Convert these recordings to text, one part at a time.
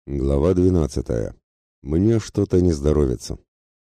Глава 12. Мне что-то не здоровится.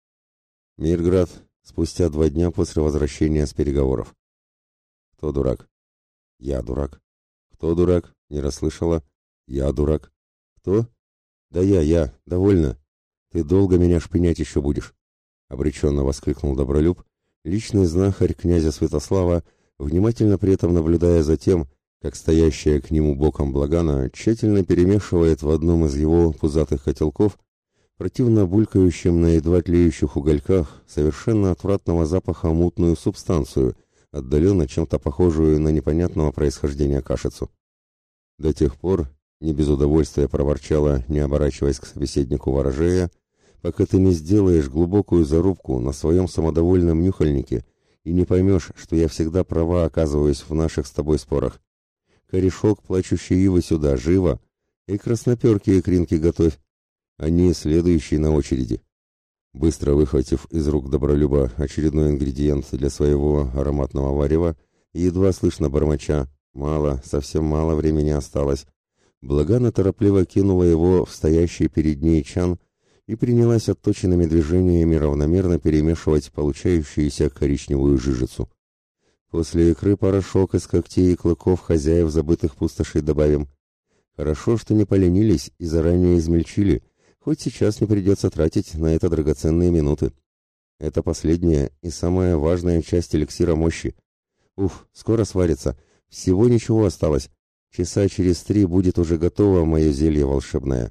Мирград, спустя 2 дня после возвращения с переговоров. Кто дурак? Я дурак. Кто дурак? Не расслышала. Я дурак. Кто? Да я. Довольно. Ты долго меня шпынять еще будешь. Обреченно воскликнул Добролюб, личный знахарь князя Святослава, внимательно при этом наблюдая за тем, как стоящая к нему боком Благана тщательно перемешивает в одном из его пузатых котелков, противно булькающим на едва тлеющих угольках, совершенно отвратного запаха мутную субстанцию, отдаленно чем-то похожую на непонятного происхождения кашицу. До тех пор, не без удовольствия проворчала, не оборачиваясь к собеседнику ворожея, пока ты не сделаешь глубокую зарубку на своем самодовольном нюхальнике и не поймешь, что я всегда права оказываюсь в наших с тобой спорах. Корешок плачущей ивы сюда, живо, и красноперки икринки готовь. Они следующие на очереди. Быстро выхватив из рук Добролюба очередной ингредиент для своего ароматного варева, едва слышно бормоча «мало, совсем мало времени осталось», Благана торопливо кинула его в стоящий перед ней чан и принялась отточенными движениями равномерно перемешивать получающуюся коричневую жижицу. После икры порошок из когтей и клыков хозяев забытых пустошей добавим. Хорошо, что не поленились и заранее измельчили, хоть сейчас не придется тратить на это драгоценные минуты. Это последняя и самая важная часть эликсира мощи. Уф, скоро сварится. Всего ничего осталось. Часа через 3 будет уже готово мое зелье волшебное.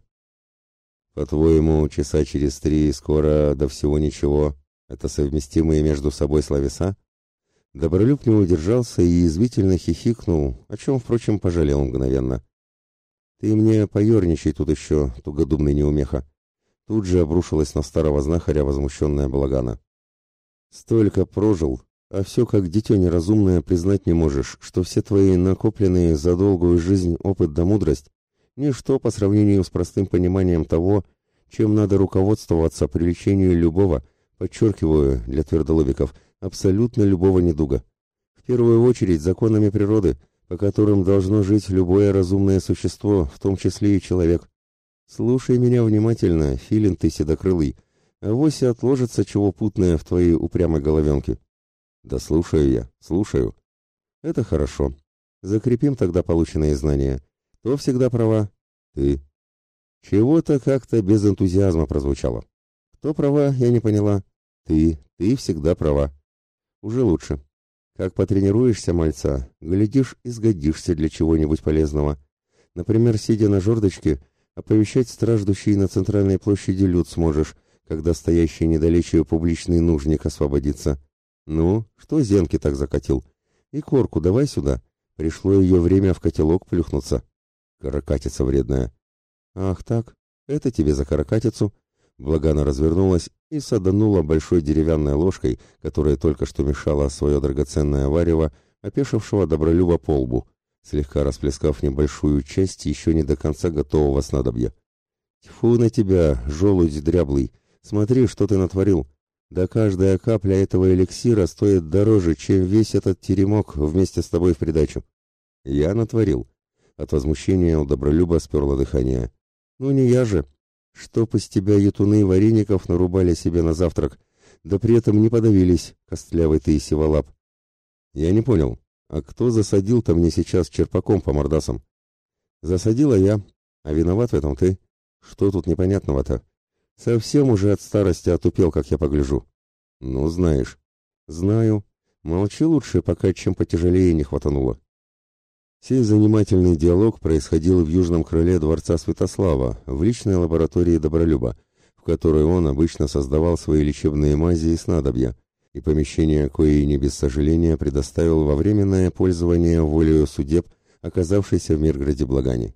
По-твоему, часа через 3 скоро до всего ничего? Это совместимые между собой словеса? Добролюб не удержался и язвительно хихикнул, о чем, впрочем, пожалел мгновенно. «Ты мне поерничай тут еще, тугодумный неумеха!» Тут же обрушилась на старого знахаря возмущенная Благана. «Столько прожил, а все как дитё неразумное признать не можешь, что все твои накопленные за долгую жизнь опыт да мудрость — ничто по сравнению с простым пониманием того, чем надо руководствоваться при лечении любого, подчеркиваю, для твердолобиков, абсолютно любого недуга. В первую очередь законами природы, по которым должно жить любое разумное существо, в том числе и человек. Слушай меня внимательно, филин ты седокрылый, авось и отложится чего путное в твоей упрямой головенке. Да слушаю я, слушаю. Это хорошо. Закрепим тогда полученные знания. Кто всегда права? Ты. Чего-то как-то без энтузиазма прозвучало. Кто права, я не поняла. Ты всегда права. Уже лучше. Как потренируешься, мальца, глядишь и сгодишься для чего-нибудь полезного. Например, сидя на жердочке, оповещать страждущий на центральной площади люд сможешь, когда стоящий недалече публичный нужник освободится. Ну, что зенки так закатил? И корку давай сюда. Пришло ее время в котелок плюхнуться. Каракатица вредная. Ах так, это тебе за каракатицу. Благана развернулась и саданула большой деревянной ложкой, которая только что мешала свое драгоценное варево, опешившего Добролюба по лбу, слегка расплескав небольшую часть еще не до конца готового снадобья. «Тьфу на тебя, желудь дряблый! Смотри, что ты натворил! Да каждая капля этого эликсира стоит дороже, чем весь этот теремок вместе с тобой в придачу!» «Я натворил!» От возмущения у Добролюба сперло дыхание. «Ну не я же! Чтоб из тебя ютуны вареников нарубали себе на завтрак, да при этом не подавились, костлявый ты и сиволап!» «Я не понял, а кто засадил-то мне сейчас черпаком по мордасам?» «Засадила я, а виноват в этом ты. Что тут непонятного-то? Совсем уже от старости отупел, как я погляжу». «Ну, знаешь». «Знаю. Молчи лучше, пока чем потяжелее не хватануло». Сей занимательный диалог происходил в южном крыле дворца Святослава, в личной лаборатории Добролюба, в которой он обычно создавал свои лечебные мази и снадобья, и помещение кое не без сожаления предоставил во временное пользование волею судеб, оказавшейся в Мирграде Благане.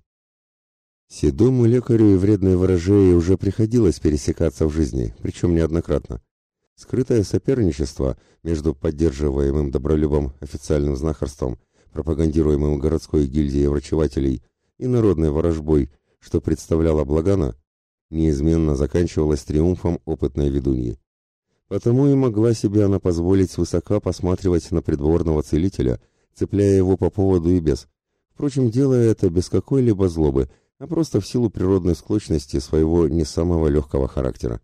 Седому лекарю и вредной ворожее уже приходилось пересекаться в жизни, причем неоднократно. Скрытое соперничество между поддерживаемым Добролюбом официальным знахарством, пропагандируемым городской гильдией врачевателей, и народной ворожбой, что представляла Благана, неизменно заканчивалось триумфом опытной ведуньи. Потому и могла себе она позволить свысока посматривать на придворного целителя, цепляя его по поводу и без. Впрочем, делая это без какой-либо злобы, а просто в силу природной склочности своего не самого легкого характера.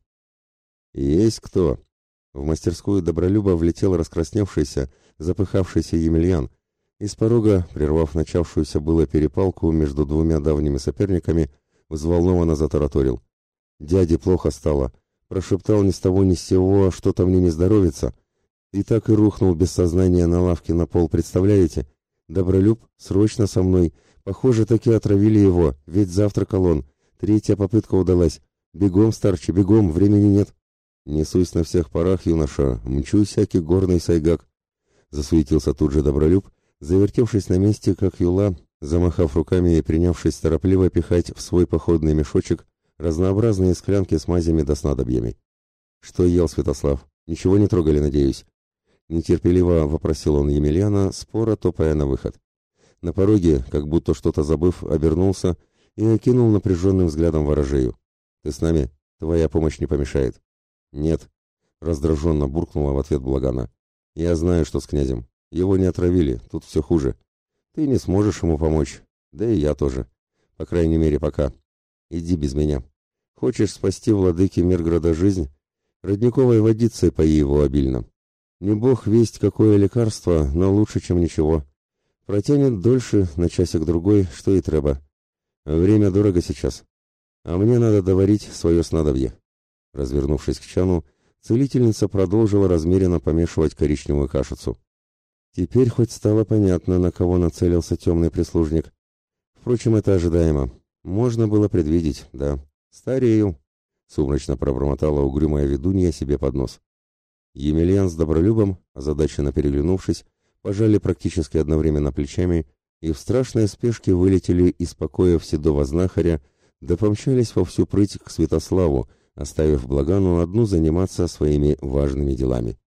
«Есть кто?» В мастерскую Добролюба влетел раскрасневшийся, запыхавшийся Емельян, и с порога, прервав начавшуюся было перепалку между двумя давними соперниками, взволнованно затараторил. «Дяде плохо стало. Прошептал ни с того ни с сего, что-то мне не здоровится. И так и рухнул без сознания на лавке на пол, представляете? Добролюб, срочно со мной. Похоже, таки отравили его, ведь завтракал он. Третья попытка удалась. Бегом, старче, бегом, времени нет». «Несусь на всех парах, юноша, мчу всякий горный сайгак», — засуетился тут же Добролюб, завертевшись на месте, как юла, замахав руками и принявшись торопливо пихать в свой походный мешочек разнообразные склянки с мазями да снадобьями. «Что ел Святослав? Ничего не трогали, надеюсь?» Нетерпеливо вопросил он Емельяна, споро топая на выход. На пороге, как будто что-то забыв, обернулся и окинул напряженным взглядом ворожею. «Ты с нами? Твоя помощь не помешает». «Нет», — раздраженно буркнула в ответ Благана. «Я знаю, что с князем. Его не отравили, тут все хуже. Ты не сможешь ему помочь, да и я тоже. По крайней мере, пока. Иди без меня. Хочешь спасти владыке Мирграда жизнь? Родниковой водицей пои его обильно. Не бог весть какое лекарство, но лучше, чем ничего. Протянет дольше, на часик-другой, что и треба. Время дорого сейчас. А мне надо доварить свое снадобье». Развернувшись к чану, целительница продолжила размеренно помешивать коричневую кашицу. Теперь хоть стало понятно, на кого нацелился темный прислужник. Впрочем, это ожидаемо. Можно было предвидеть, да. «Старею», — сумрачно пробормотала угрюмая ведунья себе под нос. Емельян с Добролюбом, озадаченно переглянувшись, пожали практически одновременно плечами и в страшной спешке вылетели из покоев седого знахаря, да помчались во всю прыть к Святославу, оставив Благану одну заниматься своими важными делами.